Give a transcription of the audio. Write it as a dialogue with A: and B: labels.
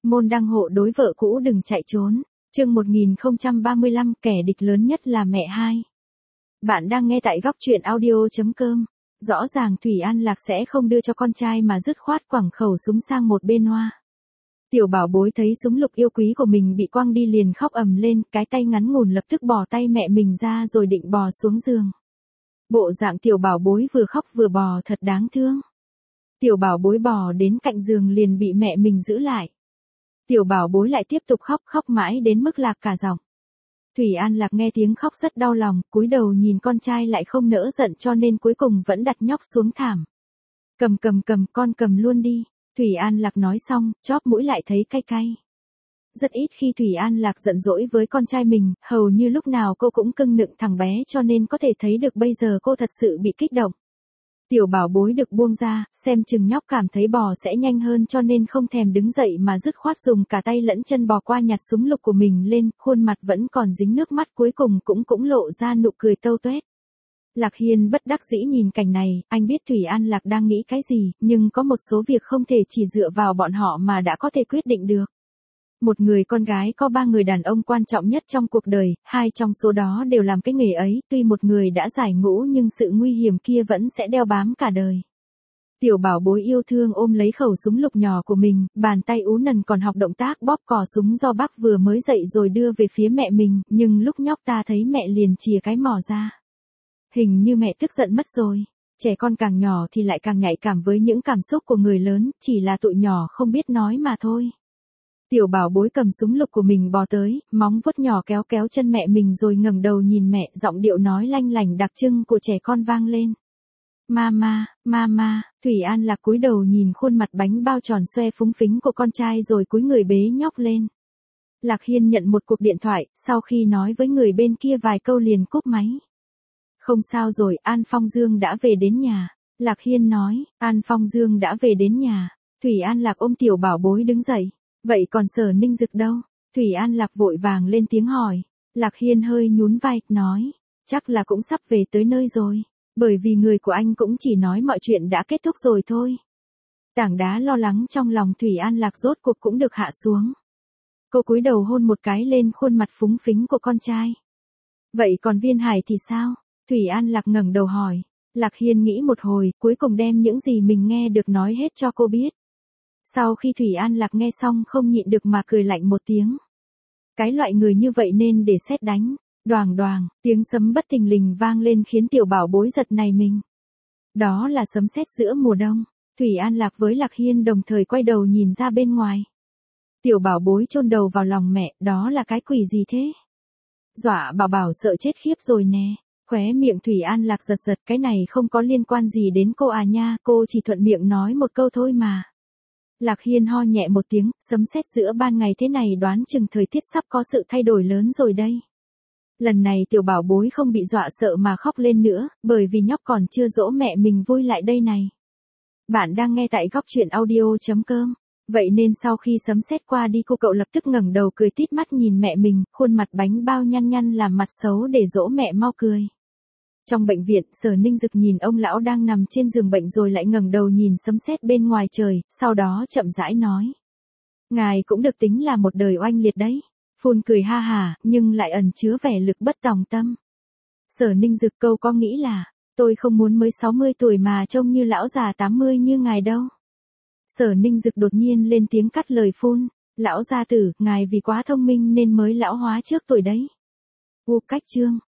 A: môn đăng hộ đối vợ cũ đừng chạy trốn. Chương 1035, kẻ địch lớn nhất là mẹ hai. Bạn đang nghe tại góc truyện audio.com. Rõ ràng Thủy An Lạc sẽ không đưa cho con trai mà dứt khoát quẳng khẩu súng sang một bên hoa. Tiểu bảo bối thấy súng lục yêu quý của mình bị quăng đi liền khóc ầm lên, cái tay ngắn ngủn lập tức bỏ tay mẹ mình ra rồi định bò xuống giường. Bộ dạng tiểu bảo bối vừa khóc vừa bò thật đáng thương. Tiểu bảo bối bò đến cạnh giường liền bị mẹ mình giữ lại. Tiểu bảo bối lại tiếp tục khóc mãi đến mức lạc cả giọng. Thủy An Lạc nghe tiếng khóc rất đau lòng, cúi đầu nhìn con trai lại không nỡ giận cho nên cuối cùng vẫn đặt nhóc xuống thảm. Cầm, con cầm luôn đi. Thủy An Lạc nói xong, chóp mũi lại thấy cay cay. Rất ít khi Thủy An Lạc giận dỗi với con trai mình, hầu như lúc nào cô cũng cưng nựng thằng bé cho nên có thể thấy được bây giờ cô thật sự bị kích động. Tiểu bảo bối được buông ra, xem chừng nhóc cảm thấy bò sẽ nhanh hơn cho nên không thèm đứng dậy mà dứt khoát dùng cả tay lẫn chân bò qua nhặt súng lục của mình lên, khuôn mặt vẫn còn dính nước mắt cuối cùng cũng lộ ra nụ cười tâu tuét. Lạc Hiên bất đắc dĩ nhìn cảnh này, anh biết Thủy An Lạc đang nghĩ cái gì, nhưng có một số việc không thể chỉ dựa vào bọn họ mà đã có thể quyết định được. Một người con gái có 3 người đàn ông quan trọng nhất trong cuộc đời, 2 trong số đó đều làm cái nghề ấy, tuy một người đã giải ngũ nhưng sự nguy hiểm kia vẫn sẽ đeo bám cả đời. Tiểu bảo bối yêu thương ôm lấy khẩu súng lục nhỏ của mình, bàn tay ú nần còn học động tác bóp cò súng do bác vừa mới dậy rồi đưa về phía mẹ mình, nhưng lúc nhóc ta thấy mẹ liền chìa cái mỏ ra. Hình như mẹ tức giận mất rồi. Trẻ con càng nhỏ thì lại càng nhạy cảm với những cảm xúc của người lớn, chỉ là tụi nhỏ không biết nói mà thôi. Tiểu bảo bối cầm súng lục của mình bò tới, móng vuốt nhỏ kéo chân mẹ mình rồi ngẩng đầu nhìn mẹ, giọng điệu nói lanh lảnh đặc trưng của trẻ con vang lên. Mama, Thủy An Lạc cúi đầu nhìn khuôn mặt bánh bao tròn xoe phúng phính của con trai rồi cúi người bế nhóc lên. Lạc Hiên nhận một cuộc điện thoại, sau khi nói với người bên kia vài câu liền cúp máy. Không sao rồi, An Phong Dương đã về đến nhà. Lạc Hiên nói, An Phong Dương đã về đến nhà. Thủy An Lạc ôm tiểu bảo bối đứng dậy. Vậy còn Sở Ninh Dực đâu? Thủy An Lạc vội vàng lên tiếng hỏi. Lạc Hiên hơi nhún vai, nói, chắc là cũng sắp về tới nơi rồi. Bởi vì người của anh cũng chỉ nói mọi chuyện đã kết thúc rồi thôi. Tảng đá lo lắng trong lòng Thủy An Lạc rốt cuộc cũng được hạ xuống. Cô cúi đầu hôn một cái lên khuôn mặt phúng phính của con trai. Vậy còn Viên Hải thì sao? Thủy An Lạc ngẩng đầu hỏi. Lạc Hiên nghĩ một hồi, cuối cùng đem những gì mình nghe được nói hết cho cô biết. Sau khi Thủy An Lạc nghe xong không nhịn được mà cười lạnh một tiếng. Cái loại người như vậy nên để sét đánh. Đoàng, tiếng sấm bất thình lình vang lên khiến tiểu bảo bối giật nảy mình. Đó là sấm sét giữa mùa đông. Thủy An Lạc với Lạc Hiên đồng thời quay đầu nhìn ra bên ngoài. Tiểu bảo bối chôn đầu vào lòng mẹ, đó là cái quỷ gì thế? Dọa bảo sợ chết khiếp rồi nè. Khóe miệng Thủy An Lạc giật, cái này không có liên quan gì đến cô à nha, cô chỉ thuận miệng nói một câu thôi mà. Lạc Hiên ho nhẹ một tiếng, sấm sét giữa ban ngày thế này đoán chừng thời tiết sắp có sự thay đổi lớn rồi đây. Lần này tiểu bảo bối không bị dọa sợ mà khóc lên nữa, bởi vì nhóc còn chưa dỗ mẹ mình vui lại đây này. Bạn đang nghe tại góc truyện audio.com. Vậy nên sau khi sấm sét qua đi cô cậu lập tức ngẩng đầu cười tít mắt nhìn mẹ mình, khuôn mặt bánh bao nhăn làm mặt xấu để dỗ mẹ mau cười. Trong bệnh viện, Sở Ninh Dực nhìn ông lão đang nằm trên giường bệnh rồi lại ngẩng đầu nhìn sấm sét bên ngoài trời, sau đó chậm rãi nói. Ngài cũng được tính là một đời oanh liệt đấy. Phun cười ha hả, nhưng lại ẩn chứa vẻ lực bất tòng tâm. Sở Ninh Dực câu có nghĩ là, tôi không muốn mới 60 tuổi mà trông như lão già 80 như ngài đâu. Sở Ninh Dực đột nhiên lên tiếng cắt lời phun. Lão gia tử, ngài vì quá thông minh nên mới lão hóa trước tuổi đấy. Cách chương.